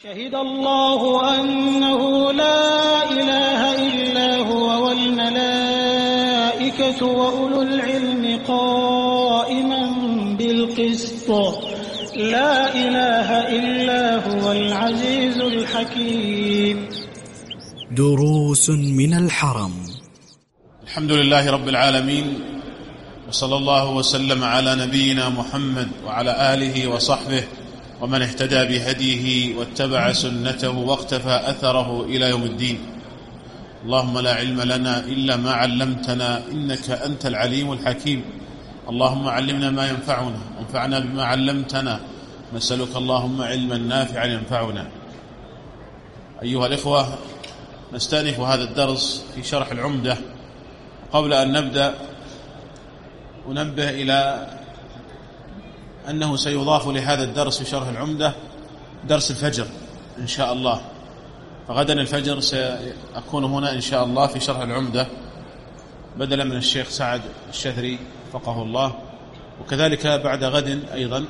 شهد الله أنه لا إله إلا هو والملائكة وأولو العلم قائما بالقسط لا إله إلا هو العزيز الحكيم. دروس من الحرم. الحمد لله رب العالمين، وصلى الله وسلم على نبينا محمد وعلى آله وصحبه ومن اهتدى بهديه واتبع سنته واقتفى أثره إلى يوم الدين. اللهم لا علم لنا إلا ما علمتنا إنك أنت العليم الحكيم. اللهم علمنا ما ينفعنا وانفعنا بما علمتنا، نسألك اللهم علما نافعا ينفعنا. أيها الإخوة، نستأنف هذا الدرس في شرح العمدة. قبل أن نبدأ أنبه إلى أنه سيضاف لهذا الدرس في شرح العمدة درس الفجر إن شاء الله، فغدا الفجر سأكون هنا إن شاء الله في شرح العمدة بدلا من الشيخ سعد الشثري فقه الله، وكذلك بعد غد أيضا،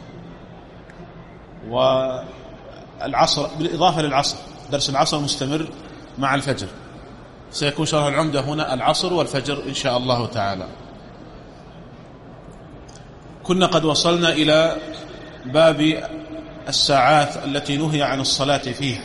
والعصر بالإضافة للعصر درس العصر مستمر مع الفجر، سيكون شرح العمدة هنا العصر والفجر إن شاء الله تعالى. كنا قد وصلنا إلى باب الساعات التي نهي عن الصلاة فيها.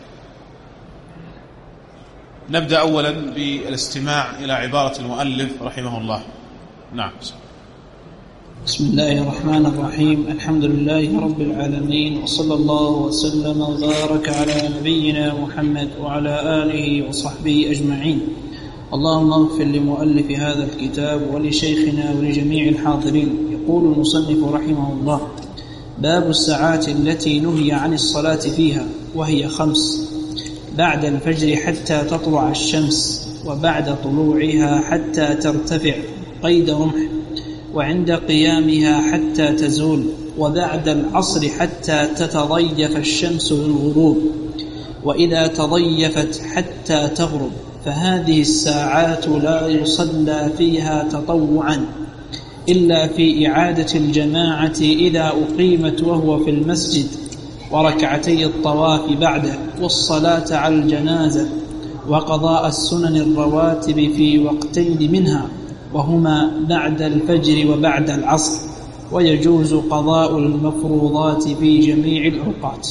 نبدأ أولا بالاستماع إلى عبارة المؤلف رحمه الله. نعم. بسم الله الرحمن الرحيم. الحمد لله رب العالمين، وصلى الله وسلم وبارك على نبينا محمد وعلى آله وصحبه أجمعين. اللهم اغفر لمؤلف هذا الكتاب ولشيخنا ولجميع الحاضرين. يقول المصنف رحمه الله: باب الساعات التي نهي عن الصلاة فيها، وهي 5: بعد الفجر حتى تطلع الشمس، وبعد طلوعها حتى ترتفع قيد رمح، وعند قيامها حتى تزول، وبعد العصر حتى تتضيف الشمس للغروب، وإذا تضيفت حتى تغرب. فهذه الساعات لا يصلى فيها تطوعا إلا في إعادة الجماعة إذا أقيمت وهو في المسجد، وركعتي الطواف بعده، والصلاة على الجنازة، وقضاء السنن الرواتب في وقتين منها، وهما بعد الفجر وبعد العصر، ويجوز قضاء المفروضات في جميع الأوقات.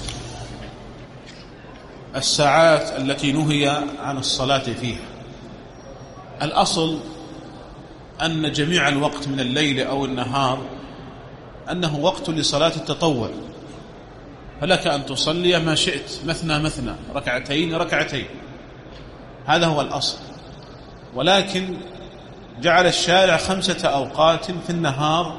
الساعات التي نهي عن الصلاة فيها، الأصل أن جميع الوقت من الليل أو النهار أنه وقت لصلاة التطوع، فلك أن تصلي ما شئت، مثنى مثنى، ركعتين ركعتين، هذا هو الأصل. ولكن جعل الشارع 5 أوقات في النهار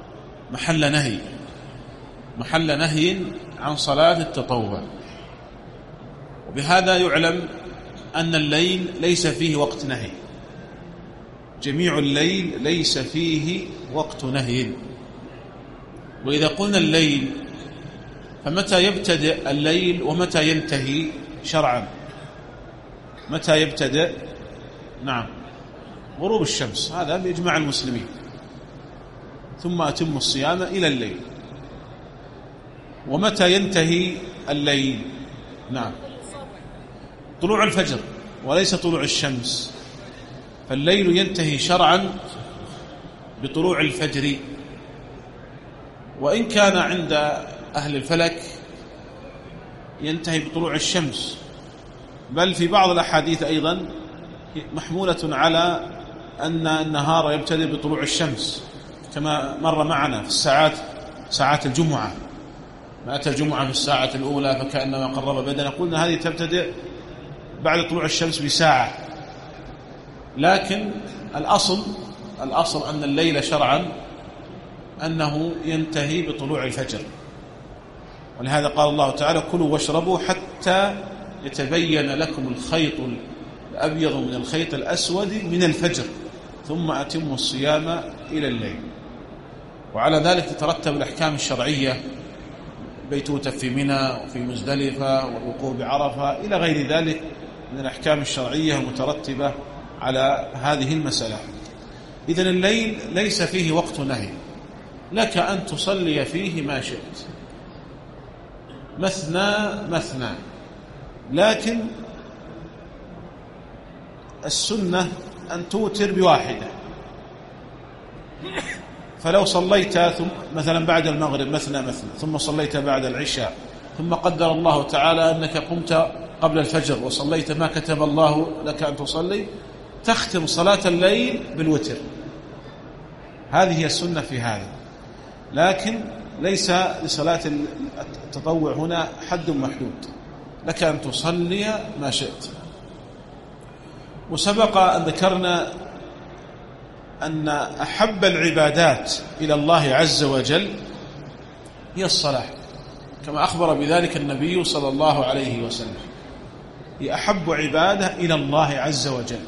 محل نهي عن صلاة التطوع. وبهذا يعلم أن الليل ليس فيه وقت نهي، جميع الليل ليس فيه وقت نهي. وإذا قلنا الليل فمتى يبتدئ الليل ومتى ينتهي شرعا؟ متى يبتدئ؟ نعم، غروب الشمس، هذا بإجماع المسلمين، ثم أتم الصيام إلى الليل. ومتى ينتهي الليل؟ نعم، طلوع الفجر وليس طلوع الشمس، فالليل ينتهي شرعا بطلوع الفجر. وإن كان عند أهل الفلك ينتهي بطلوع الشمس، بل في بعض الأحاديث أيضا محمولة على أن النهار يبتدئ بطلوع الشمس، كما مر معنا في ساعات الجمعة، ما أتى الجمعة في الساعة الأولى فكأنما قرب بدنه، قلنا هذه تبتدئ بعد طلوع الشمس بساعة. لكن الأصل أن الليل شرعا أنه ينتهي بطلوع الفجر، ولهذا قال الله تعالى: كلوا واشربوا حتى يتبين لكم الخيط الأبيض من الخيط الأسود من الفجر ثم أتموا الصيام إلى الليل. وعلى ذلك تترتب الأحكام الشرعية، بيتوتة في منى وفي مزدلفة والوقوف بعرفة إلى غير ذلك من الأحكام الشرعية المترتبة على هذه المسألة. إذن الليل ليس فيه وقت نهي، لك أن تصلي فيه ما شئت، مثنى مثنى، لكن السنة أن توتر بواحدة. فلو صليت مثلا بعد المغرب مثنى مثنى، ثم صليت بعد العشاء، ثم قدر الله تعالى أنك قمت قبل الفجر وصليت ما كتب الله لك أن تصلي، تختم صلاة الليل بالوتر. هذه هي السنة في هذا، لكن ليس لصلاة التطوع هنا حد محدود، لك أن تصلي ما شئت. وسبق أن ذكرنا أن أحب العبادات إلى الله عز وجل هي الصلاة، كما أخبر بذلك النبي صلى الله عليه وسلم، هي أحب عبادة إلى الله عز وجل.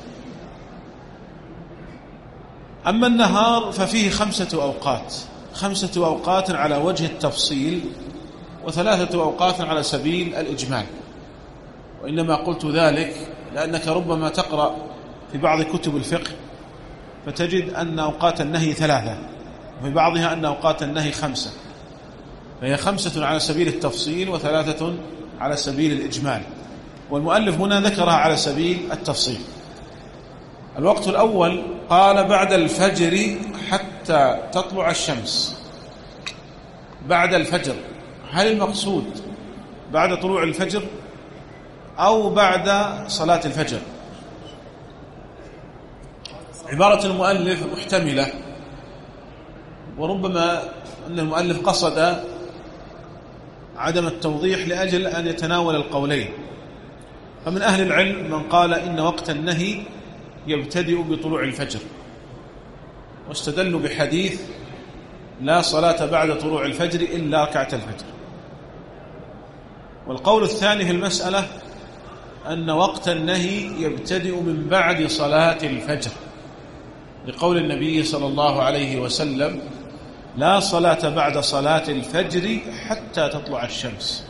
أما النهار ففيه 5 أوقات، 5 أوقات على وجه التفصيل، و3 أوقات على سبيل الإجمال. وإنما قلت ذلك لأنك ربما تقرأ في بعض كتب الفقه فتجد أن أوقات النهي 3، وفي بعضها أن أوقات النهي 5، فهي 5 على سبيل التفصيل و3 على سبيل الإجمال، والمؤلف هنا ذكرها على سبيل التفصيل. الوقت الأول قال بعد الفجر حتى تطلع الشمس. بعد الفجر، هل المقصود بعد طلوع الفجر أو بعد صلاة الفجر؟ عبارة المؤلف محتملة، وربما أن المؤلف قصد عدم التوضيح لأجل أن يتناول القولين. فمن أهل العلم من قال إن وقت النهي يبتدئ بطلوع الفجر، واستدلوا بحديث لا صلاة بعد طلوع الفجر إلا ركعة الفجر. والقول الثاني في المسألة أن وقت النهي يبتدئ من بعد صلاة الفجر، لقول النبي صلى الله عليه وسلم لا صلاة بعد صلاة الفجر حتى تطلع الشمس،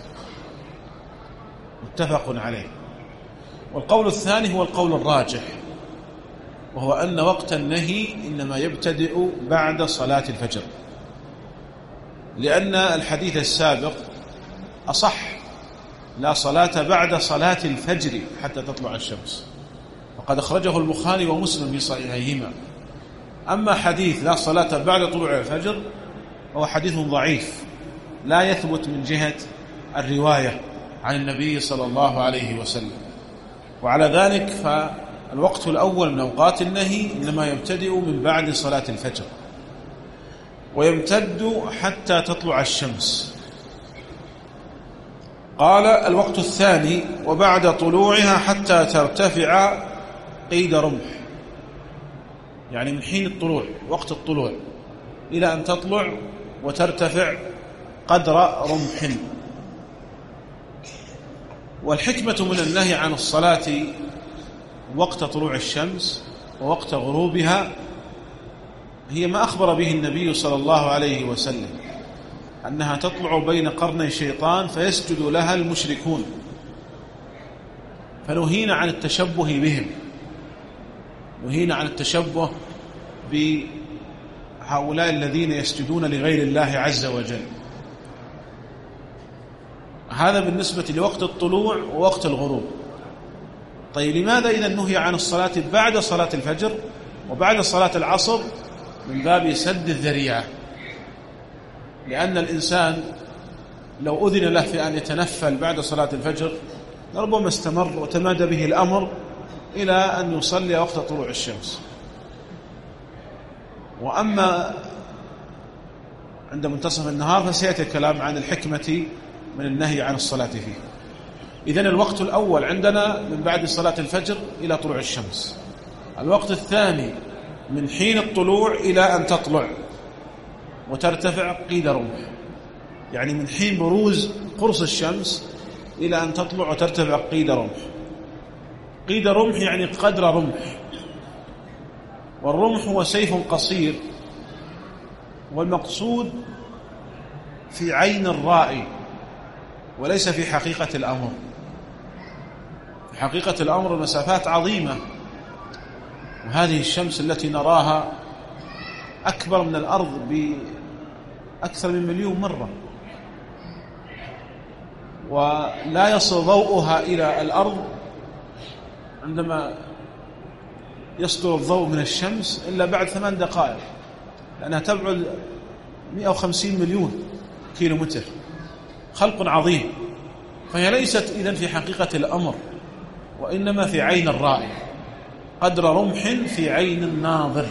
متفق عليه. والقول الثاني هو القول الراجح، وهو أن وقت النهي إنما يبتدئ بعد صلاة الفجر، لأن الحديث السابق أصح، لا صلاة بعد صلاة الفجر حتى تطلع الشمس، وقد أخرجه البخاري ومسلم في صحيحيهما. أما حديث لا صلاة بعد طلوع الفجر هو حديث ضعيف لا يثبت من جهة الرواية عن النبي صلى الله عليه وسلم. وعلى ذلك فالوقت الأول من أوقات النهي إنما يبتدئ من بعد صلاة الفجر، ويمتد حتى تطلع الشمس. قال الوقت الثاني وبعد طلوعها حتى ترتفع قيد رمح، يعني من حين الطلوع، وقت الطلوع، إلى أن تطلع وترتفع قدر رمح. والحكمة من النهي عن الصلاة وقت طلوع الشمس ووقت غروبها هي ما أخبر به النبي صلى الله عليه وسلم، أنها تطلع بين قرني شيطان فيسجد لها المشركون، فنهينا عن التشبه بهم، نهينا عن التشبه بهؤلاء الذين يسجدون لغير الله عز وجل. هذا بالنسبة لوقت الطلوع ووقت الغروب. طيب لماذا إذا نهي عن الصلاة بعد صلاة الفجر وبعد صلاة العصر؟ من باب سد الذريعة، لأن الإنسان لو أذن له في أن يتنفل بعد صلاة الفجر لربما استمر وتمادى به الأمر إلى أن يصلي وقت طلوع الشمس. وأما عند منتصف النهار فسيأتي الكلام عن الحكمة من النهي عن الصلاة فيه. إذن الوقت الأول عندنا من بعد صلاة الفجر إلى طلوع الشمس. الوقت الثاني من حين الطلوع إلى أن تطلع وترتفع قيد رمح، يعني من حين بروز قرص الشمس إلى أن تطلع وترتفع قيد رمح. قيد رمح يعني قدر رمح، والرمح هو سيف قصير، والمقصود في عين الرائي وليس في حقيقة الأمر. في حقيقة الأمر المسافات عظيمة، وهذه الشمس التي نراها أكبر من الأرض بأكثر من 1,000,000 مرة، ولا يصل ضوءها إلى الأرض عندما يصدر الضوء من الشمس إلا بعد 8 دقائق، لأنها تبعد 150 مليون كيلومتر، خلق عظيم. فهي ليست إذن في حقيقة الأمر، وإنما في عين الرائي، قدر رمح في عين الناظر.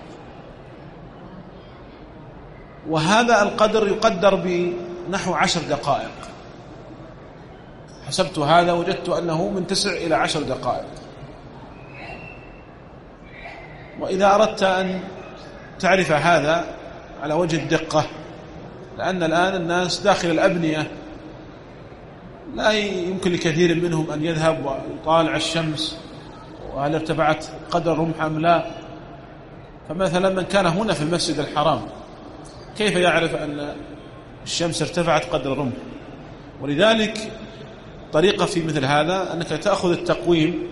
وهذا القدر يقدر بنحو 10 دقائق. حسبت هذا وجدت أنه من 9 إلى 10 دقائق. وإذا أردت أن تعرف هذا على وجه الدقة، لأن الآن الناس داخل الأبنية لا يمكن لكثير منهم أن يذهب ويطالع الشمس وهل ارتفعت قدر رمح أم لا. فمثلا من كان هنا في المسجد الحرام كيف يعرف أن الشمس ارتفعت قدر رمح؟ ولذلك طريقة في مثل هذا أنك تأخذ التقويم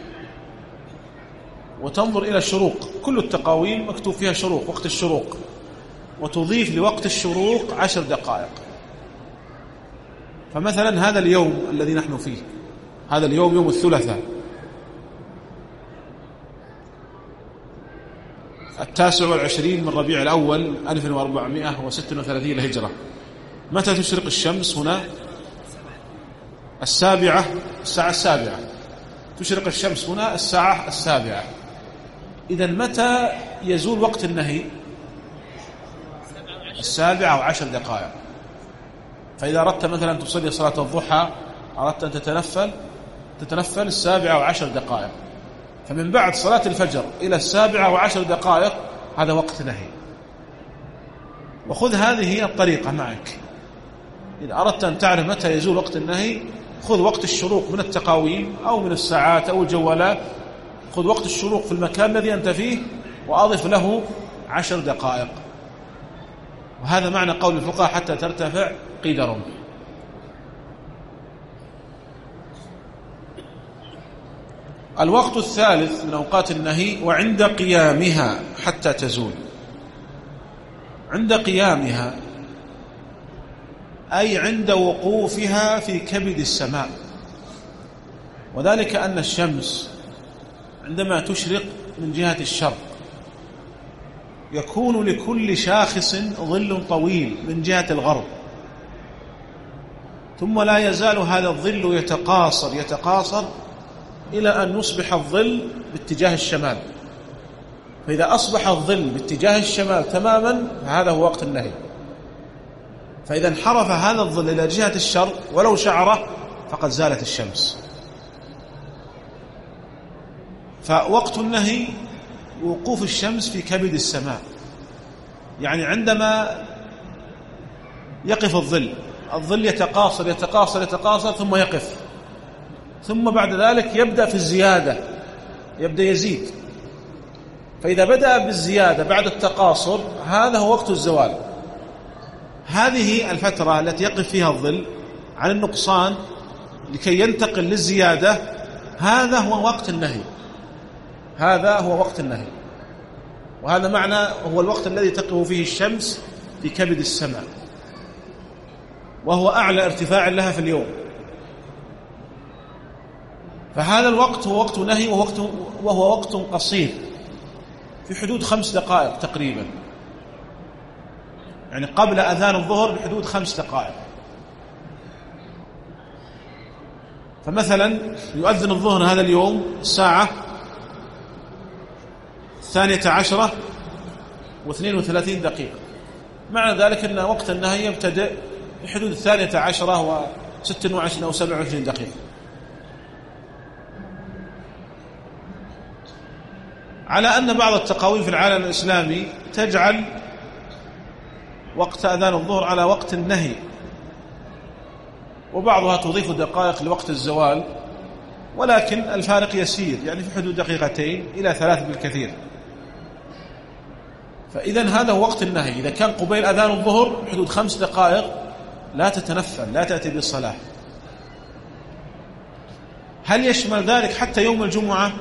وتنظر إلى الشروق، كل التقاويم مكتوب فيها شروق، وقت الشروق، وتضيف لوقت الشروق 10 دقائق. فمثلا هذا اليوم الذي نحن فيه، هذا اليوم يوم الثلاثاء 29 من ربيع الأول 1436 للهجرة. متى تشرق الشمس هنا؟ الساعة 7. تشرق الشمس هنا الساعة 7. إذن متى يزول وقت النهي؟ 7:10 دقائق. فإذا أردت مثلا تصلي صلاة الضحى، أردت أن تتنفل 7:10 دقائق. فمن بعد صلاة الفجر إلى 7:10 دقائق هذا وقت نهي. وخذ هذه الطريقة معك. إذا أردت أن تعرف متى يزول وقت النهي، خذ وقت الشروق من التقاويم أو من الساعات أو الجوالات، خذ وقت الشروق في المكان الذي أنت فيه وأضف له 10 دقائق. وهذا معنى قول الفقهاء حتى ترتفع قيد رمح. الوقت الثالث من أوقات النهي وعند قيامها حتى تزول. عند قيامها أي عند وقوفها في كبد السماء، وذلك أن الشمس عندما تشرق من جهة الشرق يكون لكل شاخص ظل طويل من جهة الغرب، ثم لا يزال هذا الظل يتقاصر إلى أن يصبح الظل باتجاه الشمال. فإذا أصبح الظل باتجاه الشمال تماما فهذا هو وقت النهي. فإذا انحرف هذا الظل إلى جهة الشرق ولو شعرة فقد زالت الشمس. فوقت النهي وقوف الشمس في كبد السماء، يعني عندما يقف الظل يتقاصر ثم يقف، ثم بعد ذلك يبدأ في الزيادة، يبدأ يزيد. فإذا بدأ بالزيادة بعد التقاصر هذا هو وقت الزوال. هذه الفترة التي يقف فيها الظل عن النقصان لكي ينتقل للزيادة، هذا هو وقت النهي. وهذا معنى هو الوقت الذي تقف فيه الشمس في كبد السماء، وهو أعلى ارتفاع لها في اليوم. فهذا الوقت هو وقت نهي، وهو وقت قصير في حدود 5 دقائق تقريبا، يعني قبل أذان الظهر بحدود 5 دقائق. فمثلا يؤذن الظهر هذا اليوم الساعة 12:32 دقيقة، معنى ذلك أن وقت النهي يبتدئ بحدود 12:26 أو 27 دقيقة. على أن بعض التقاويم في العالم الإسلامي تجعل وقت أذان الظهر على وقت النهي، وبعضها تضيف دقائق لوقت الزوال، ولكن الفارق يسير، يعني في حدود 2 إلى 3 بالكثير. فإذا هذا هو وقت النهي. إذا كان قبيل أذان الظهر حدود 5 دقائق لا تتنفل، لا تأتي بالصلاة. هل يشمل ذلك حتى يوم الجمعة؟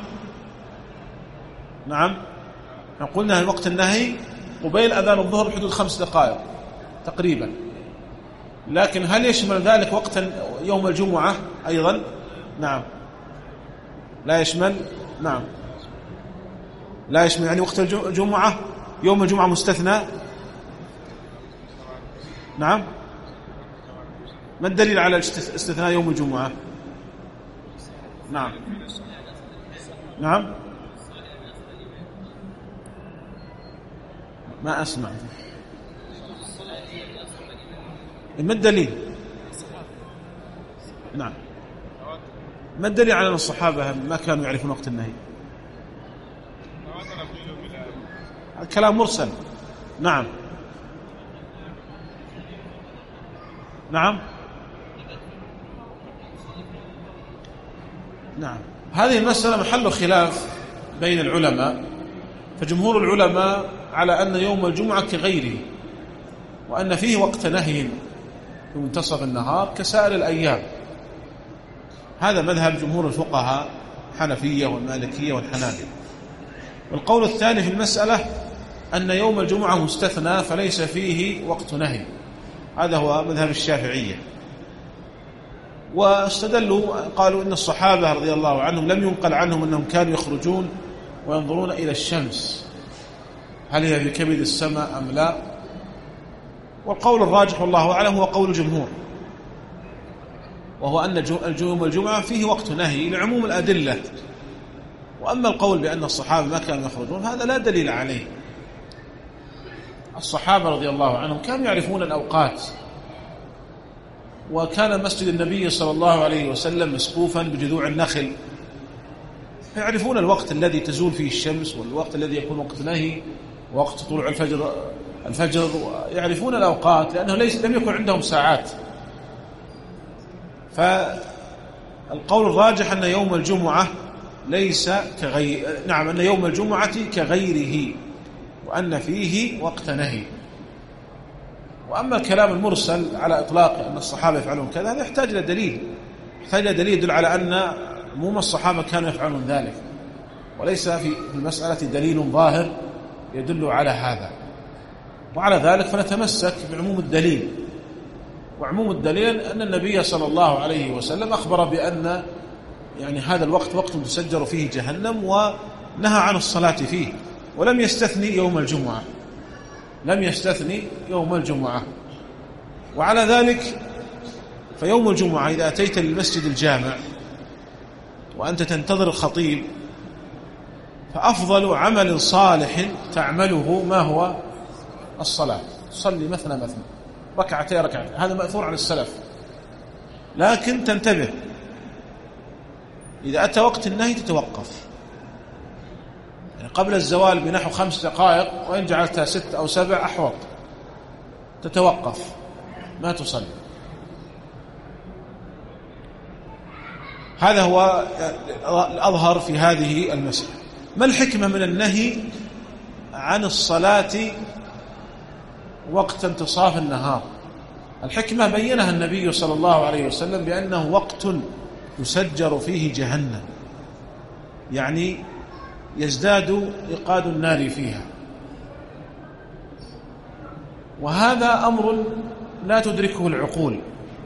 نعم، قلنا وقت النهي قبيل أذان الظهر بحدود 5 دقائق تقريبا. لكن هل يشمل ذلك وقت يوم الجمعة أيضا؟ نعم. لا يشمل. نعم لا يشمل، يعني وقت الجمعة، يوم الجمعة مستثنى. نعم. ما الدليل على استثناء يوم الجمعة؟ نعم نعم ما أسمع. ما الدليل؟ نعم ما الدليل على أن الصحابة ما كانوا يعرفون وقت النهي؟ الكلام مرسل. نعم نعم نعم. هذه المسألة محل خلاف بين العلماء، فجمهور العلماء على أن يوم الجمعة كغيره، وأن فيه وقت نهي في منتصف النهار كسائر الأيام. هذا مذهب جمهور الفقهاء الحنفية والمالكية والحنابلة. والقول الثاني في المسألة أن يوم الجمعة مستثنى فليس فيه وقت نهي، هذا هو مذهب الشافعية. واستدلوا قالوا إن الصحابة رضي الله عنهم لم ينقل عنهم أنهم كانوا يخرجون وينظرون إلى الشمس هل هي في كبد السماء أم لا. والقول الراجح والله أعلم هو قول الجمهور، وهو أن يوم الجمعة فيه وقت نهي لعموم الأدلة. وأما القول بأن الصحابة ما كانوا يخرجون هذا لا دليل عليه. الصحابة رضي الله عنهم كانوا يعرفون الأوقات، وكان مسجد النبي صلى الله عليه وسلم مسقوفا بجذوع النخل، يعرفون الوقت الذي تزول فيه الشمس والوقت الذي يكون وقت نهي وقت طلوع الفجر، يعرفون الأوقات لأنه لم يكن عندهم ساعات. فالقول الراجح أن يوم الجمعة ليس أن يوم الجمعة كغيره، وأن فيه وقت نهي. وأما الكلام المرسل على إطلاق أن الصحابة يفعلون كذا هذا يحتاج إلى دليل، يدل على أن عموم الصحابة كانوا يفعلون ذلك، وليس في المسألة دليل ظاهر يدل على هذا. وعلى ذلك فنتمسك بعموم الدليل، وعموم الدليل أن النبي صلى الله عليه وسلم أخبر بأن يعني هذا الوقت وقت تسجر فيه جهنم، ونهى عن الصلاة فيه، ولم يستثني يوم الجمعة، لم يستثني يوم الجمعة. وعلى ذلك فيوم الجمعة إذا أتيت للمسجد الجامع وأنت تنتظر الخطيب، فأفضل عمل صالح تعمله ما هو؟ الصلاة. صلي مثنى ركعتين، هذا مأثور عن السلف. لكن تنتبه، إذا أتى وقت النهي تتوقف، يعني قبل الزوال بنحو 5 دقائق، وإن جعلتها 6 أو 7 أحوط، تتوقف ما تصلي. هذا هو الأظهر في هذه المسألة. ما الحكمة من النهي عن الصلاة وقت انتصاف النهار؟ الحكمة بينها النبي صلى الله عليه وسلم بأنه وقت يسجر فيه جهنم، يعني يزداد إيقاد النار فيها. وهذا أمر لا تدركه العقول،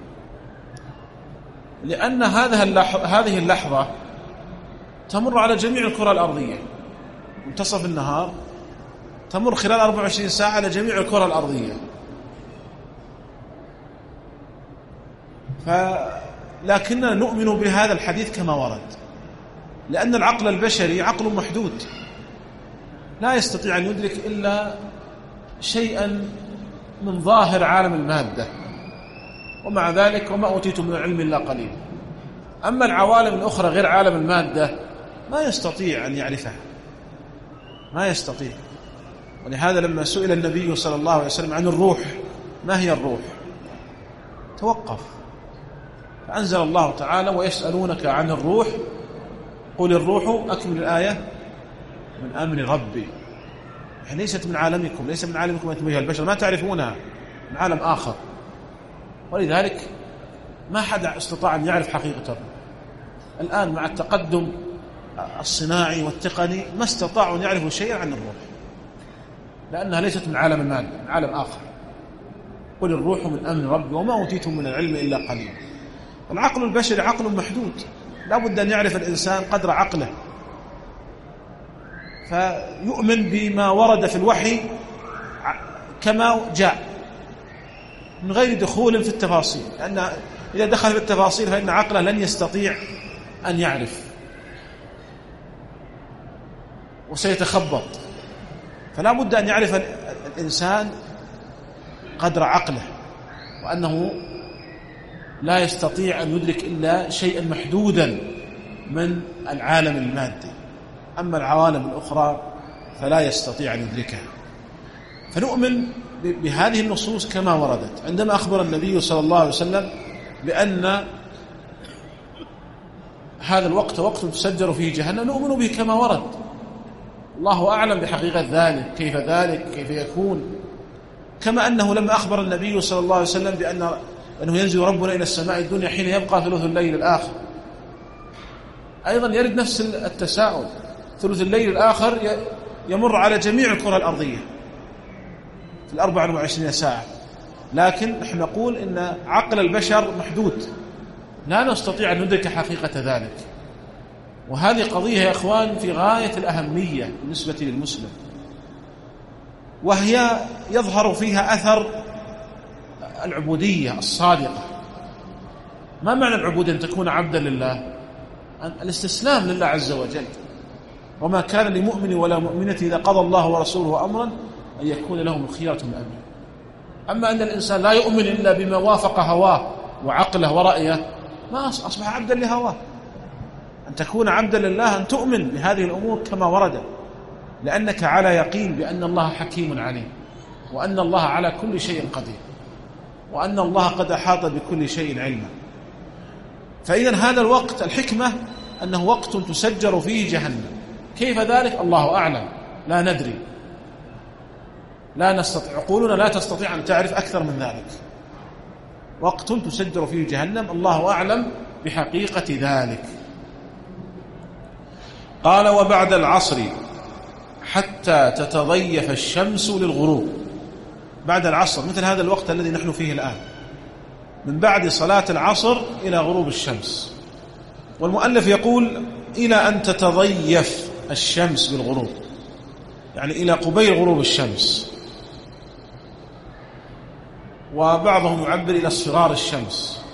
لأن هذه اللحظة تمر على جميع الكرة الأرضية، منتصف النهار تمر خلال 24 ساعة على جميع الكرة الأرضية. لكننا نؤمن بهذا الحديث كما ورد، لأن العقل البشري عقل محدود، لا يستطيع أن يدرك إلا شيئا من ظاهر عالم المادة، ومع ذلك وما أوتيتم من العلم إلا قليل. أما العوالم الأخرى غير عالم المادة ما يستطيع أن يعرفها، ما يستطيع. ولهذا لما سئل النبي صلى الله عليه وسلم عن الروح، ما هي الروح؟ توقف، فأنزل الله تعالى: ويسألونك عن الروح قل الروح، أكمل الآية، من أمر ربي. يعني ليست من عالمكم، ليس من عالمكم أنتم أيها البشر، ما تعرفونها، من عالم آخر. ولذلك ما حد استطاع أن يعرف حقيقة الروح. الآن مع التقدم الصناعي والتقني ما استطاعوا أن يعرفوا شيئا عن الروح، لأنها ليست من عالم المادة، من عالم آخر. قل الروح من أمر ربي وما أوتيتم من العلم إلا قليلا. العقل البشري عقل محدود، لا بد أن يعرف الإنسان قدر عقله، فيؤمن بما ورد في الوحي كما جاء من غير دخول في التفاصيل، لأن إذا دخل في التفاصيل فإن عقله لن يستطيع أن يعرف وسيتخبط. فلا بد أن يعرف الإنسان قدر عقله، وأنه لا يستطيع أن يدرك إلا شيئا محدودا من العالم المادي، أما العوالم الأخرى فلا يستطيع أن يدركها. فنؤمن بهذه النصوص كما وردت. عندما أخبر النبي صلى الله عليه وسلم بأن هذا الوقت وقت تسجر فيه جهنم، نؤمن به كما ورد. الله أعلم بحقيقة ذلك، كيف ذلك، كيف يكون. كما أنه لما أخبر النبي صلى الله عليه وسلم بأنه ينزل ربنا إلى السماء الدنيا حين يبقى ثلث الليل الآخر، أيضا يرد نفس التساؤل. ثلث الليل الآخر يمر على جميع الكرة الأرضية في 24 ساعة، لكن نحن نقول إن عقل البشر محدود، لا نستطيع أن ندرك حقيقة ذلك. وهذه قضية يا إخوان في غاية الأهمية بالنسبة للمسلم، وهي يظهر فيها أثر العبودية الصادقة. ما معنى العبودية؟ أن تكون عبدا لله، الاستسلام لله عز وجل. وما كان لمؤمن ولا مؤمنة إذا قضى الله ورسوله أمرا أن يكون لهم الخيرة من أمره. أما أن الإنسان لا يؤمن إلا بما وافق هواه وعقله ورأيه، ما أصبح عبدا لهواه. أن تكون عبدا لله أن تؤمن بهذه الأمور كما ورد، لأنك على يقين بأن الله حكيم عليم، وأن الله على كل شيء قدير، وأن الله قد أحاط بكل شيء علما. فإذا هذا الوقت الحكمة أنه وقت تسجر فيه جهنم. كيف ذلك؟ الله أعلم، لا ندري، لا نستطيع، عقولنا لا تستطيع أن تعرف أكثر من ذلك. وقت تسجر فيه جهنم، الله أعلم بحقيقة ذلك. قال: وبعد العصر حتى تتضيف الشمس للغروب. بعد العصر مثل هذا الوقت الذي نحن فيه الآن، من بعد صلاة العصر إلى غروب الشمس. والمؤلف يقول: إلى أن تتضيف الشمس بالغروب، يعني إلى قبيل غروب الشمس. وبعضهم يعبر إلى اصفرار الشمس،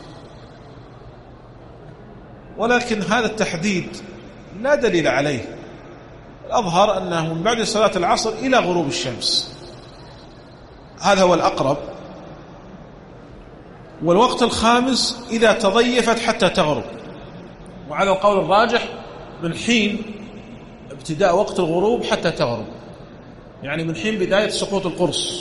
ولكن هذا التحديد لا دليل عليه. الأظهر أنه من بعد صلاة العصر إلى غروب الشمس، هذا هو الأقرب. والوقت الخامس إذا تضيفت حتى تغرب، وعلى القول الراجح من حين ابتداء وقت الغروب حتى تغرب، يعني من حين بداية سقوط القرص.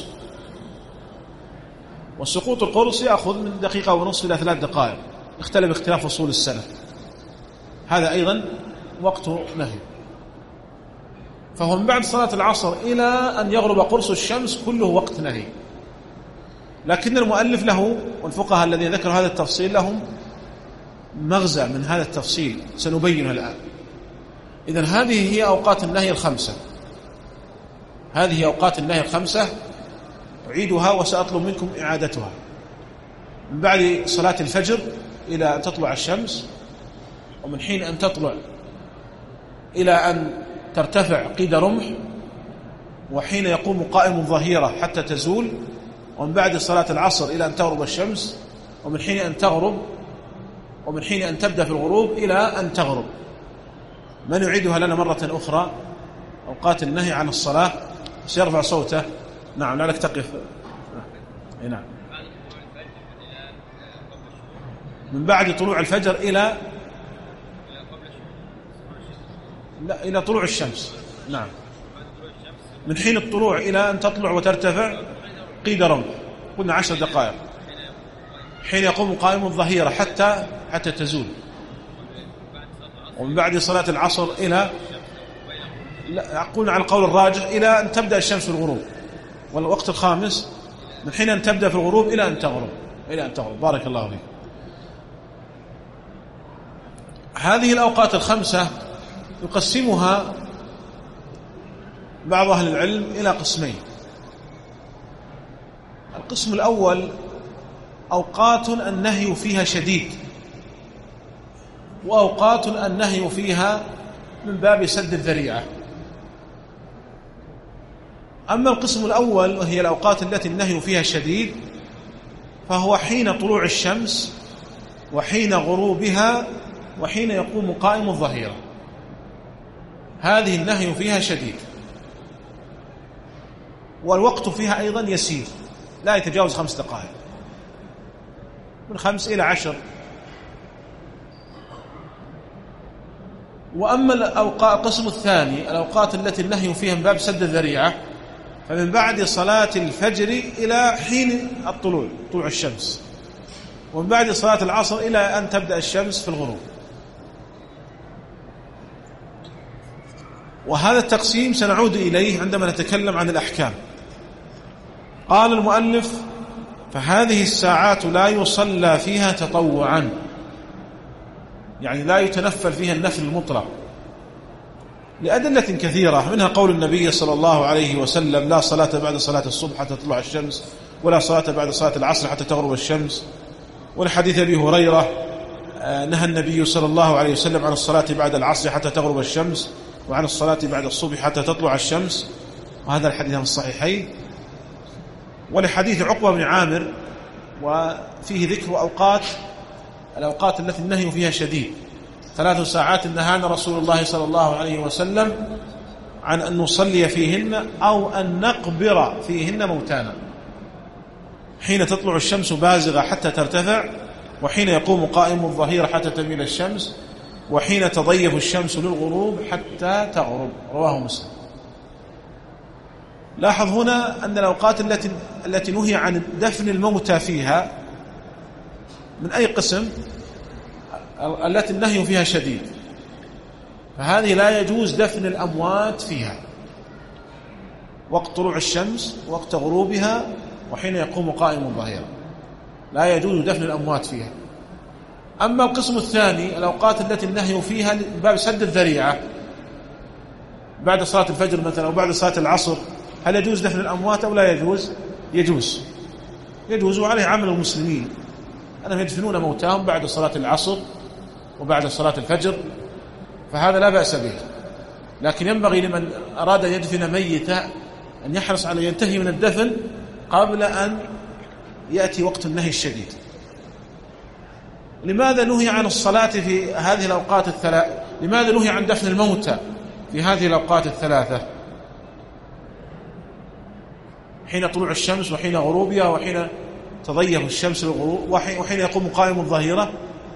وسقوط القرص يأخذ من دقيقة ونصف إلى 3 دقائق، يختلف اختلاف فصول السنة. هذا أيضا وقت نهي. فهو من بعد صلاة العصر إلى أن يغرب قرص الشمس كله وقت نهي. لكن المؤلف له والفقهاء الذين ذكروا هذا التفصيل لهم مغزى من هذا التفصيل سنبينه الآن. إذن هذه هي أوقات النهي الخمسة، هذه أوقات النهي الخمسة أعيدها وسأطلب منكم إعادتها. من بعد صلاة الفجر إلى أن تطلع الشمس، ومن حين أن تطلع إلى أن ترتفع قيد رمح، وحين يقوم قائم الظهيرة حتى تزول، ومن بعد صلاة العصر إلى أن تغرب الشمس، ومن حين أن تغرب، ومن حين أن تبدأ في الغروب إلى أن تغرب. من يعيدها لنا مرة أخرى؟ أوقات النهي عن الصلاة. سيرفع صوته. نعم، لعلك تقف. نعم. من بعد طلوع الفجر إلى طلوع الشمس. نعم، من حين الطلوع إلى أن تطلع وترتفع قيد رمح، قلنا 10 دقائق. حين يقوم قائم الظهيرة حتى تزول. ومن بعد صلاة العصر قلنا على القول الراجح إلى أن تبدأ الشمس في الغروب. والوقت الخامس من حين أن تبدأ في الغروب إلى أن تغرب. بارك الله فيك. هذه الأوقات الخمسة يقسمها بعض أهل العلم إلى قسمين. القسم الأول أوقات النهي فيها شديد، وأوقات النهي فيها من باب سد الذريعة. أما القسم الأول وهي الأوقات التي النهي فيها شديد، فهو حين طلوع الشمس وحين غروبها وحين يقوم قائم الظهيرة، هذه النهي فيها شديد، والوقت فيها أيضا يسير لا يتجاوز 5 دقائق، من 5 إلى 10. وأما القسم الثاني الأوقات التي النهي فيها من باب سد الذريعة، فمن بعد صلاة الفجر إلى حين الطلوع، طلوع الشمس، ومن بعد صلاة العصر إلى أن تبدأ الشمس في الغروب. وهذا التقسيم سنعود إليه عندما نتكلم عن الأحكام. قال المؤلف: فهذه الساعات لا يصلى فيها تطوعا، يعني لا يتنفل فيها النفل المطلق، لأدلة كثيرة، منها قول النبي صلى الله عليه وسلم: لا صلاة بعد صلاة الصبح حتى تطلع الشمس، ولا صلاة بعد صلاة العصر حتى تغرب الشمس. ولحديث أبي هريرة نهى النبي صلى الله عليه وسلم عن الصلاة بعد العصر حتى تغرب الشمس، وعن الصلاة بعد الصبح حتى تطلع الشمس، وهذا الحديث من الصحيحين. ولحديث عقبة بن عامر وفيه ذكر الأوقات التي النهي فيها شديد: 3 ساعات نهانا رسول الله صلى الله عليه وسلم عن أن نصلي فيهن أو أن نقبر فيهن موتانا، حين تطلع الشمس بازغة حتى ترتفع، وحين يقوم قائم الظهيرة حتى تميل الشمس، وحين تضيف الشمس للغروب حتى تغرب. رواه مسلم. لاحظ هنا أن الأوقات التي نهي عن دفن الموتى فيها من أي قسم؟ التي النهي فيها شديد، فهذه لا يجوز دفن الأموات فيها، وقت طلوع الشمس، وقت غروبها، وحين يقوم قائم الظهيرة، لا يجوز دفن الأموات فيها. أما القسم الثاني الأوقات التي النهي فيها من باب سد الذريعة، بعد صلاة الفجر مثلا أو بعد صلاة العصر، هل يجوز دفن الأموات أو لا يجوز؟ يجوز، وعليه عمل المسلمين أنهم يدفنون موتاهم بعد صلاة العصر وبعد صلاة الفجر، فهذا لا بأس به. لكن ينبغي لمن أراد أن يدفن ميتا أن يحرص على ينتهي من الدفن قبل أن يأتي وقت النهي الشديد. لماذا نهي عن الصلاة في هذه الأوقات الثلاث؟ لماذا نهي عن دفن الموتى في هذه الأوقات الثلاثة؟ حين طلوع الشمس، وحين غروبها، وحين تضيف الشمس للغروب، وحين يقوم قائم الظهيرة.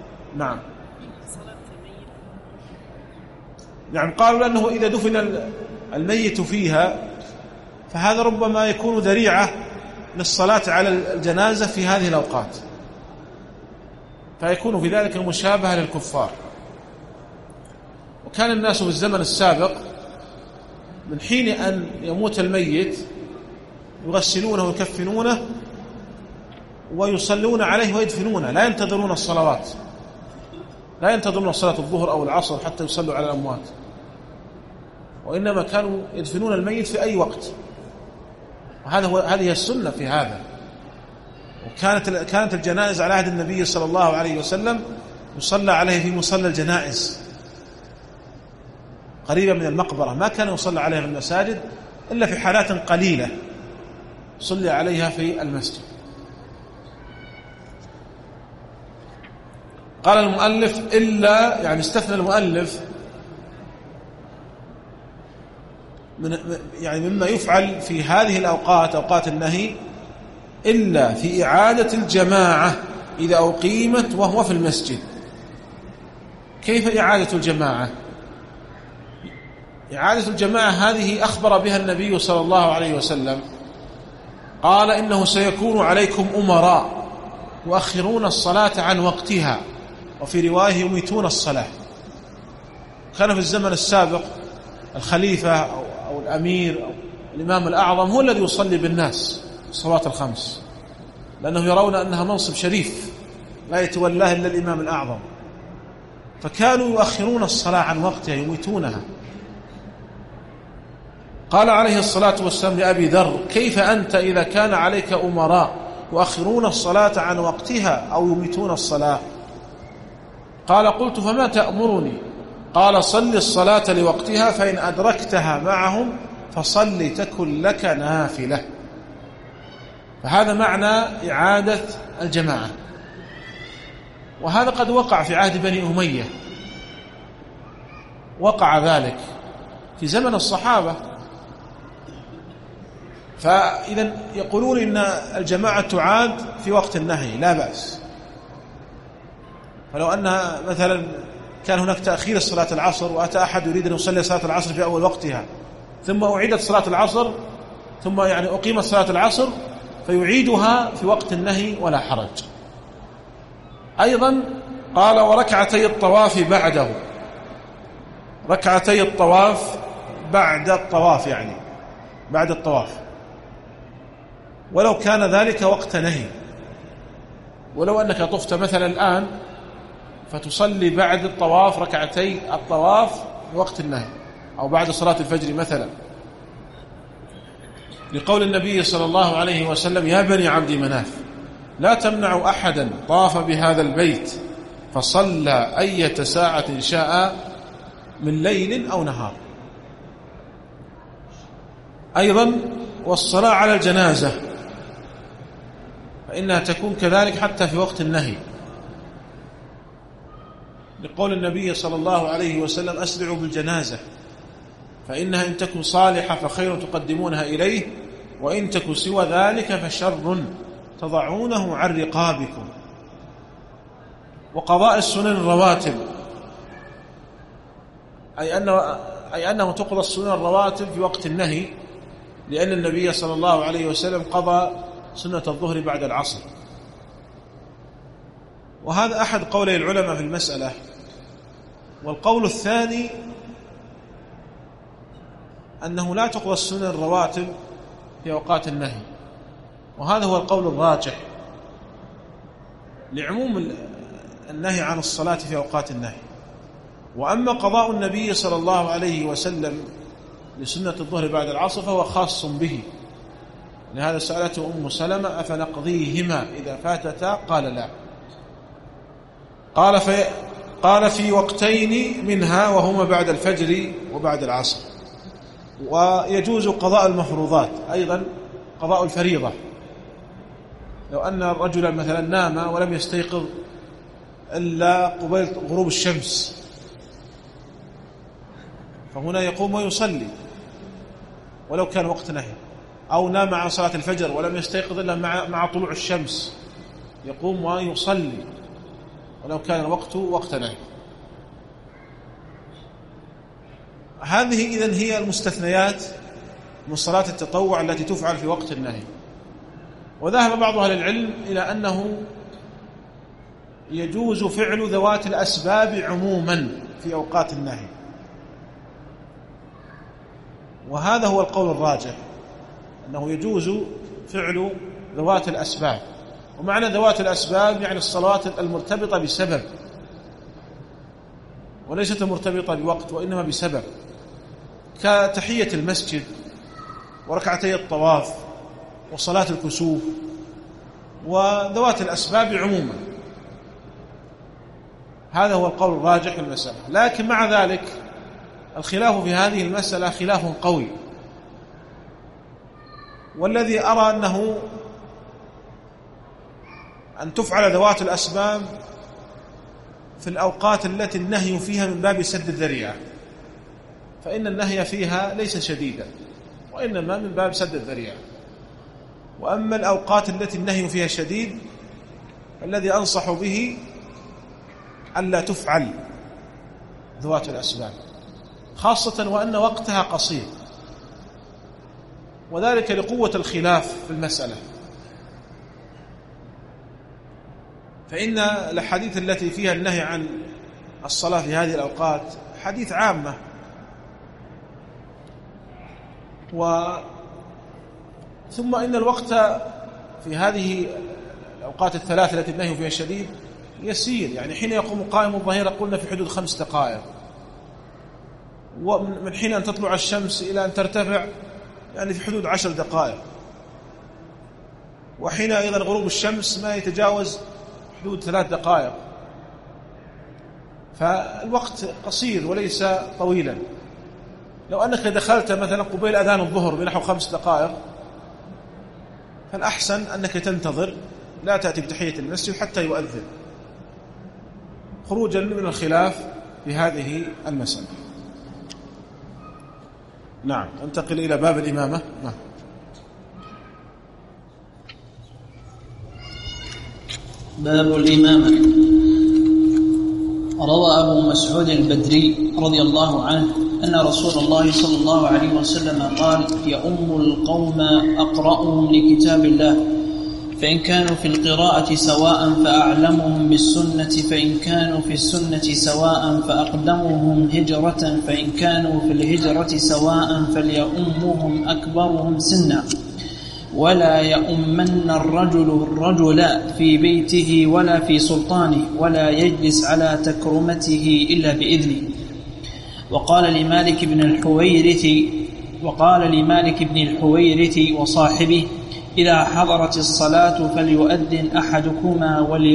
نعم، قالوا لأنه إذا دفن الميت فيها فهذا ربما يكون ذريعة للصلاة على الجنازة في هذه الأوقات، فيكون في ذلك مشابهة للكفار. وكان الناس في الزمن السابق من حين أن يموت الميت يغسلونه ويكفنونه ويصلون عليه ويدفنونه، لا ينتظرون الصلوات، لا ينتظرون صلاة الظهر أو العصر حتى يصلوا على الأموات، وإنما كانوا يدفنون الميت في أي وقت، هذه السنة في هذا. وكانت الجنائز على عهد النبي صلى الله عليه وسلم يصلى عليه في مصلى الجنائز قريبا من المقبرة، ما كان يصلى عليها في المساجد إلا في حالات قليلة صلى عليها في المسجد. قال المؤلف: إلا، يعني استثنى المؤلف يعني مما يفعل في هذه الأوقات، أوقات النهي، إلا في إعادة الجماعة إذا أقيمت وهو في المسجد. كيف إعادة الجماعة؟ إعادة الجماعة هذه أخبر بها النبي صلى الله عليه وسلم، قال: إنه سيكون عليكم أمراء يؤخرون الصلاة عن وقتها، وفي رواية يميتون الصلاة. كان في الزمن السابق الخليفة أو الأمير أو الإمام الأعظم هو الذي يصلي بالناس الصلوات الخمس، لأنهم يرون أنها منصب شريف لا يتولاه إلا الإمام الأعظم، فكانوا يؤخرون الصلاة عن وقتها، يميتونها. قال عليه الصلاة والسلام لأبي ذر: كيف أنت إذا كان عليك أمراء يؤخرون الصلاة عن وقتها أو يميتون الصلاة. قال قلت فما تأمرني؟ قال صل الصلاة لوقتها فإن أدركتها معهم فصل تكن لك نافلة. فهذا معنى إعادة الجماعة، وهذا قد وقع في عهد بني أمية، وقع ذلك في زمن الصحابة. فإذا يقولون إن الجماعة تعاد في وقت النهي لا بأس. فلو أن مثلا كان هناك تأخير صلاة العصر وأتى أحد يريد أن يصلي صلاة العصر في أول وقتها، ثم أعيدت صلاة العصر، ثم أقيمت صلاة العصر، فيعيدها في وقت النهي ولا حرج. أيضا قال وركعتي الطواف بعده، ركعتي الطواف بعد الطواف، يعني بعد الطواف، ولو كان ذلك وقت نهي. ولو أنك طفت مثلا الآن فتصلي بعد الطواف ركعتي الطواف في وقت النهي، أو بعد صلاة الفجر مثلا، لقول النبي صلى الله عليه وسلم يا بني عبد مناف لا تمنعوا أحدا طاف بهذا البيت فصلى أية ساعة شاء من ليل أو نهار. أيضا والصلاة على الجنازة فإنها تكون كذلك حتى في وقت النهي، لقول النبي صلى الله عليه وسلم أسرعوا بالجنازة فإنها إن تكن صالحة فخير تقدمونها إليه، وإن تكن سوى ذلك فشر تضعونه عن رقابكم. وقضاء السنن الرواتب، أي أنه تقضى السنن الرواتب في وقت النهي، لأن النبي صلى الله عليه وسلم قضى سنة الظهر بعد العصر. وهذا أحد قولي العلماء في المسألة. والقول الثاني أنه لا تقضى السنن الرواتب في أوقات النهي، وهذا هو القول الراجح لعموم النهي عن الصلاة في أوقات النهي. وأما قضاء النبي صلى الله عليه وسلم لسنة الظهر بعد العصر فهو خاص به، لهذا سألته أم سلمة أفنقضيهما إذا فاتتا؟ قال لا. قال في وقتين منها وهما بعد الفجر وبعد العصر. ويجوز قضاء المفروضات أيضا، قضاء الفريضة، لو أن الرجل مثلا نام ولم يستيقظ إلا قبيل غروب الشمس، فهنا يقوم ويصلي ولو كان وقت نهي، أو نام عن صلاة الفجر ولم يستيقظ إلا مع طلوع الشمس، يقوم ويصلي ولو كان الوقت وقت نهي. هذه إذن هي المستثنيات من صلاة التطوع التي تفعل في وقت النهي. وذهب بعض أهل العلم إلى أنه يجوز فعل ذوات الأسباب عموما في أوقات النهي، وهذا هو القول الراجح، أنه يجوز فعل ذوات الأسباب. ومعنى ذوات الأسباب يعني الصلوات المرتبطة بسبب، وليست مرتبطة بوقت وإنما بسبب، كتحية المسجد وركعتي الطواف وصلاة الكسوف، وذوات الأسباب عموما. هذا هو القول الراجح في المسألة. لكن مع ذلك الخلاف في هذه المسألة خلاف قوي، والذي أرى أنه أن تفعل ذوات الأسباب في الأوقات التي النهي فيها من باب سد الذريعة، فإن النهي فيها ليس شديدا وإنما من باب سد الذريعة. وأما الأوقات التي النهي فيها شديد الذي أنصح به ألا تفعل ذوات الأسباب، خاصة وأن وقتها قصير، وذلك لقوة الخلاف في المسألة. فإن الحديث التي فيها النهي عن الصلاة في هذه الأوقات حديث عامة، ثم إن الوقت في هذه الأوقات الثلاث التي النهي فيها شديد يسير، يعني حين يقوم قائم الظهيرة قلنا في حدود 5 دقائق، ومن حين أن تطلع الشمس إلى أن ترتفع يعني في حدود 10 دقائق، وحين أيضا غروب الشمس ما يتجاوز حدود 3 دقائق، فالوقت قصير وليس طويلا. لو أنك دخلت مثلا قبيل أذان الظهر بنحو 5 دقائق فالأحسن أنك تنتظر، لا تأتي بتحية المسجد حتى يؤذن، خروجا من الخلاف في هذه المسألة. نعم، انتقل إلى باب الإمامة. نعم. باب الإمامة. روى أبو مسعود البدري رضي الله عنه أن رسول الله صلى الله عليه وسلم قال: يؤم القوم أقرأهم لكتاب الله، فإن كانوا في القراءة سواء فأعلمهم بالسنة، فإن كانوا في السنة سواء فأقدمهم هجرة، فإن كانوا في الهجرة سواء فليؤمهم أكبرهم سنا، ولا يؤمن الرجل في بيته ولا في سلطانه، ولا يجلس على تكرمته إلا بإذنه. وقال لمالك بن الحويرث وصاحبه: إذا حضرت الصلاة فليؤذن أحدكما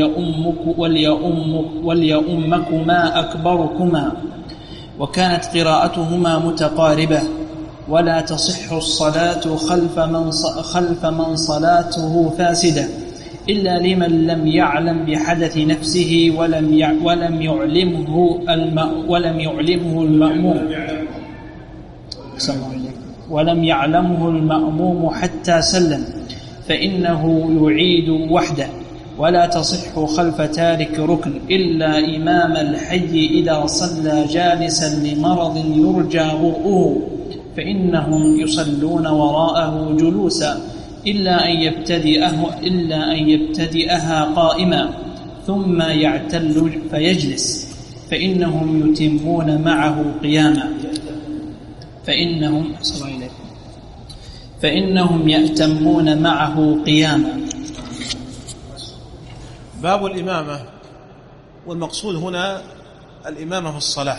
وليؤمكما أكبركما. وكانت قراءتهما متقاربة، ولا تصح الصلاة خلف من صلاته فاسدة إلا لمن لم يعلم بحدث نفسه ولم يعلمه المأموم حتى سلم، فإنه يعيد وحده. ولا تصح خلف تارك ركن إلا إمام الحي إذا صلى جالسا لمرض يرجى برؤه، فإنهم يصلون وراءه جلوسا إلا أن يبتدئها قائما ثم يعتل فيجلس، فإنهم يتمون معه قياما، فإنهم يأتمون معه قياما. باب الإمامة، والمقصود هنا الإمامة في الصلاة.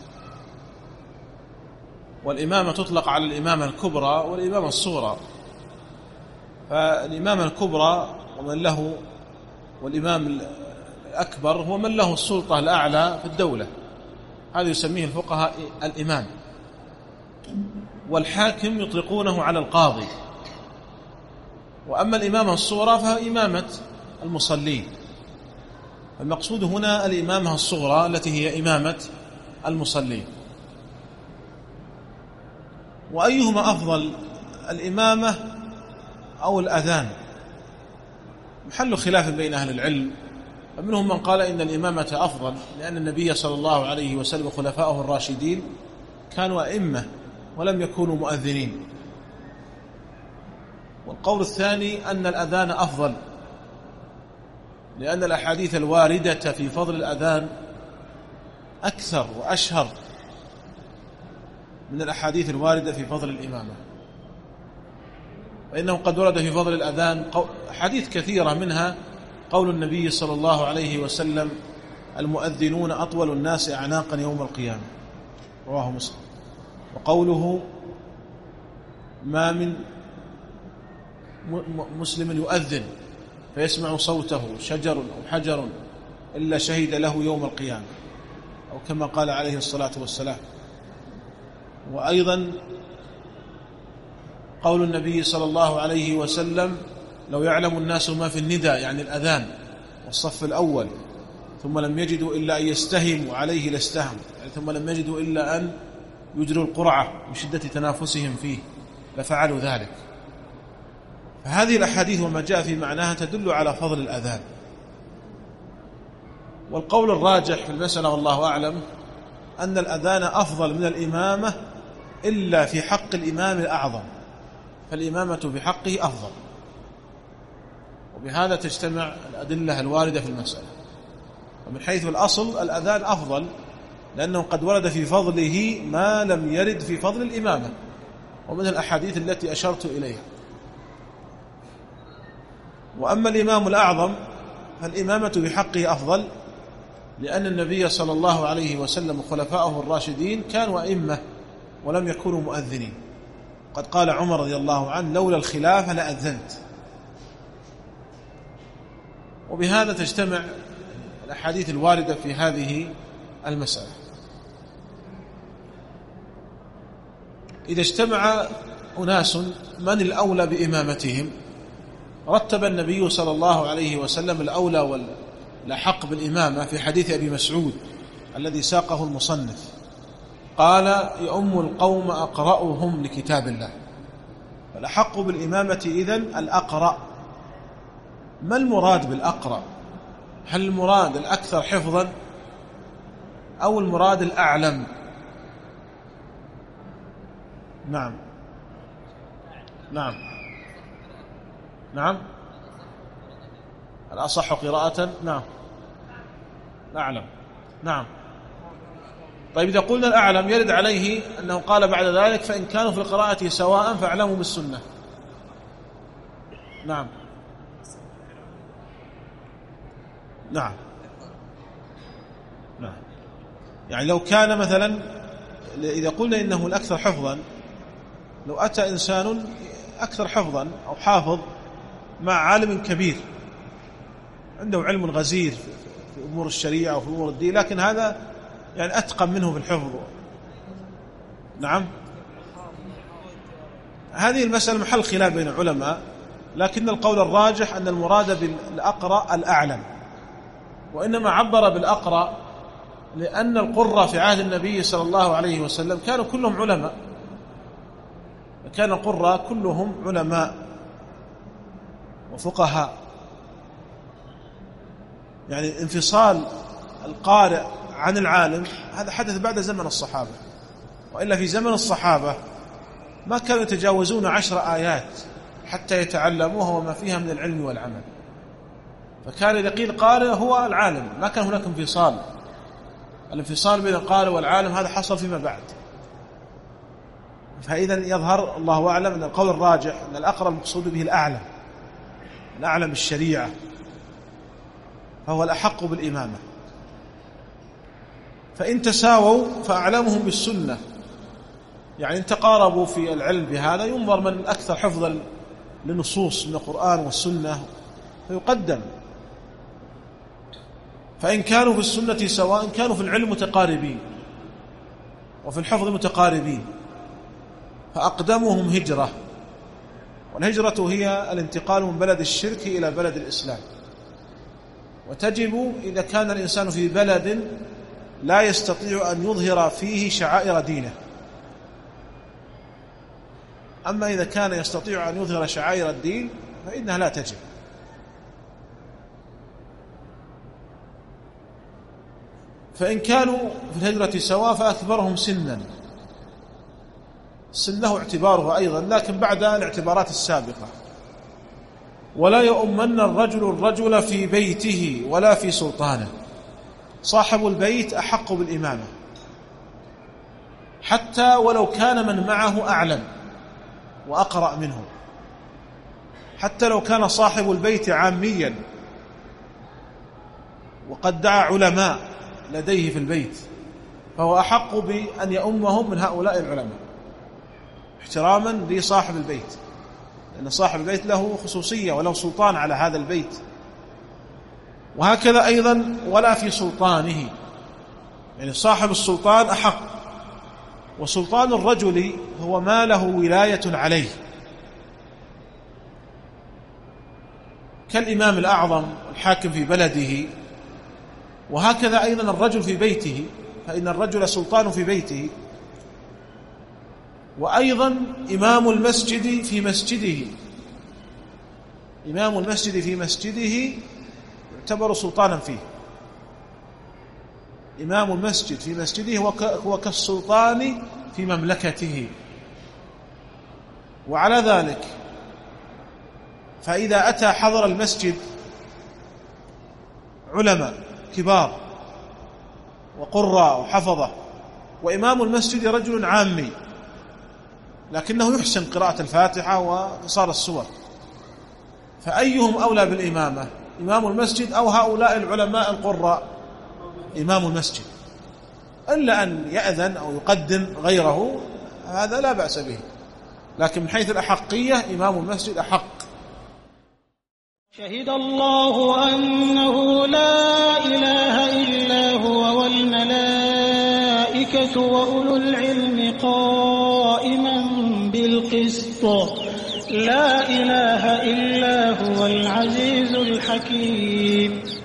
والإمامة تطلق على الإمامة الكبرى والإمامة الصغرى. فالإمامة الكبرى ومن له، والإمام الأكبر هو من له السلطة الأعلى في الدولة، هذا يسميه الفقهاء الإمام. والحاكم يطلقونه على القاضي. وأما الإمامة الصغرى فهي إمامة المصلين. المقصود هنا الإمامة الصغرى التي هي إمامة المصلين. وأيهما أفضل، الإمامة أو الأذان؟ محل خلاف بين أهل العلم، فمنهم من قال إن الإمامة أفضل، لأن النبي صلى الله عليه وسلم وخلفائه الراشدين كانوا أئمة ولم يكونوا مؤذنين. والقول الثاني أن الأذان أفضل، لأن الأحاديث الواردة في فضل الأذان أكثر وأشهر من الأحاديث الواردة في فضل الإمامة. فإنه قد ورد في فضل الأذان حديث كثيرة، منها قول النبي صلى الله عليه وسلم: المؤذنون أطول الناس أعناقا يوم القيامة، رواه مسلم. وقوله: ما من مسلم يؤذن فيسمع صوته شجر أو حجر إلا شهد له يوم القيامة، أو كما قال عليه الصلاة والسلام. وأيضا قول النبي صلى الله عليه وسلم: لو يعلم الناس ما في النداء، يعني الأذان والصف الأول، ثم لم يجدوا إلا أن يستهموا عليه لاستهموا، يعني ثم لم يجدوا إلا أن يجروا القرعة من شدة تنافسهم فيه لفعلوا ذلك. فهذه الأحاديث وما جاء في معناها تدل على فضل الأذان. والقول الراجح في المسألة والله أعلم أن الأذان أفضل من الإمامة إلا في حق الإمام الأعظم، فالإمامة بحقه أفضل. وبهذا تجتمع الأدلة الواردة في المسألة. ومن حيث الأصل الأذان أفضل، لأنه قد ورد في فضله ما لم يرد في فضل الإمامة، ومن الأحاديث التي أشرت إليها. وأما الإمام الأعظم فالإمامة بحقه أفضل، لأن النبي صلى الله عليه وسلم وخلفائه الراشدين كانوا أئمة ولم يكونوا مؤذنين. قد قال عمر رضي الله عنه: لولا الخلافة لأذنت. وبهذا تجتمع الأحاديث الواردة في هذه المسألة. إذا اجتمع أناس من الأولى بإمامتهم رتب النبي صلى الله عليه وسلم الأولى والأحق بالإمامة في حديث أبي مسعود الذي ساقه المصنف، قال: يؤم القوم أقرأهم لكتاب الله. فالأحق بالإمامة إذن الأقرأ. ما المراد بالأقرأ؟ هل المراد الأكثر حفظا أو المراد الأعلم؟ نعم نعم نعم الأصح قراءة. نعم الأعلم. نعم. طيب إذا قلنا الأعلم يرد عليه أنه قال بعد ذلك: فإن كانوا في القراءة سواء فاعلموا بالسنة. نعم نعم نعم. يعني لو كان مثلا، إذا قلنا إنه الأكثر حفظا، لو أتى إنسان أكثر حفظا أو حافظ مع عالم كبير عنده علم غزير في أمور الشريعة وفي أمور الدين، لكن هذا يعني أتقن منه في الحفظ. نعم. هذه المسألة محل خلاف بين العلماء، لكن القول الراجح أن المراد بالأقرأ الأعلم، وإنما عبر بالأقرأ لأن القراء في عهد النبي صلى الله عليه وسلم كانوا كلهم علماء، كان القراء كلهم علماء وفقهاء. يعني انفصال القارئ عن العالم هذا حدث بعد زمن الصحابة، وإلا في زمن الصحابة ما كانوا يتجاوزون 10 آيات حتى يتعلموها وما فيها من العلم والعمل. فكان إذا قيل قارئ هو العالم، ما كان هناك انفصال. الانفصال بين القارئ والعالم هذا حصل فيما بعد. فإذا يظهر الله أعلم أن القول الراجح أن الأقرأ المقصود به الأعلم، الأعلم بالشريعة، فهو الأحق بالإمامة. فإن تساووا فأعلمهم بالسنة، يعني إن تقاربوا في العلم بهذا ينظر من الأكثر حفظا لنصوص من القرآن والسنة فيقدم. فإن كانوا في السنة سواء كانوا في العلم متقاربين وفي الحفظ متقاربين فأقدمهم هجرة، والهجرة هي الانتقال من بلد الشرك إلى بلد الإسلام، وتجب إذا كان الإنسان في بلد لا يستطيع أن يظهر فيه شعائر دينه. أما إذا كان يستطيع أن يظهر شعائر الدين فإنها لا تجب. فإن كانوا في الهجرة سواء فأكبرهم سنا، السن له اعتباره أيضا لكن بعد الاعتبارات السابقة. ولا يؤمن الرجل في بيته ولا في سلطانه، صاحب البيت أحق بالإمامة حتى ولو كان من معه أعلم وأقرأ منه، حتى لو كان صاحب البيت عاميا وقد دعا علماء لديه في البيت فهو أحق بأن يؤمهم من هؤلاء العلماء احتراما لصاحب البيت، لأن صاحب البيت له خصوصية وله سلطان على هذا البيت. وهكذا أيضا ولا في سلطانه، يعني صاحب السلطان أحق، وسلطان الرجل هو ما له ولاية عليه كالإمام الأعظم الحاكم في بلده. وهكذا أيضا الرجل في بيته، فإن الرجل سلطان في بيته. وأيضا إمام المسجد في مسجده، إمام المسجد في مسجده يعتبر سلطانا فيه. إمام المسجد في مسجده هو كالسلطان في مملكته. وعلى ذلك فإذا أتى حضر المسجد علماء كبار وقراء وحفظة، وإمام المسجد رجل عامي لكنه يحسن قراءة الفاتحة وقصار السور، فأيهم أولى بالإمامة، إمام المسجد أو هؤلاء العلماء القراء؟ إمام المسجد، إلا أن يأذن أو يقدم غيره هذا لا بأس به، لكن من حيث الأحقية إمام المسجد أحق. شهد الله أنه لا إله إلا هو والملائكة وأولو العلم قائما بالقسط لا إله إلا هو العزيز الحكيم.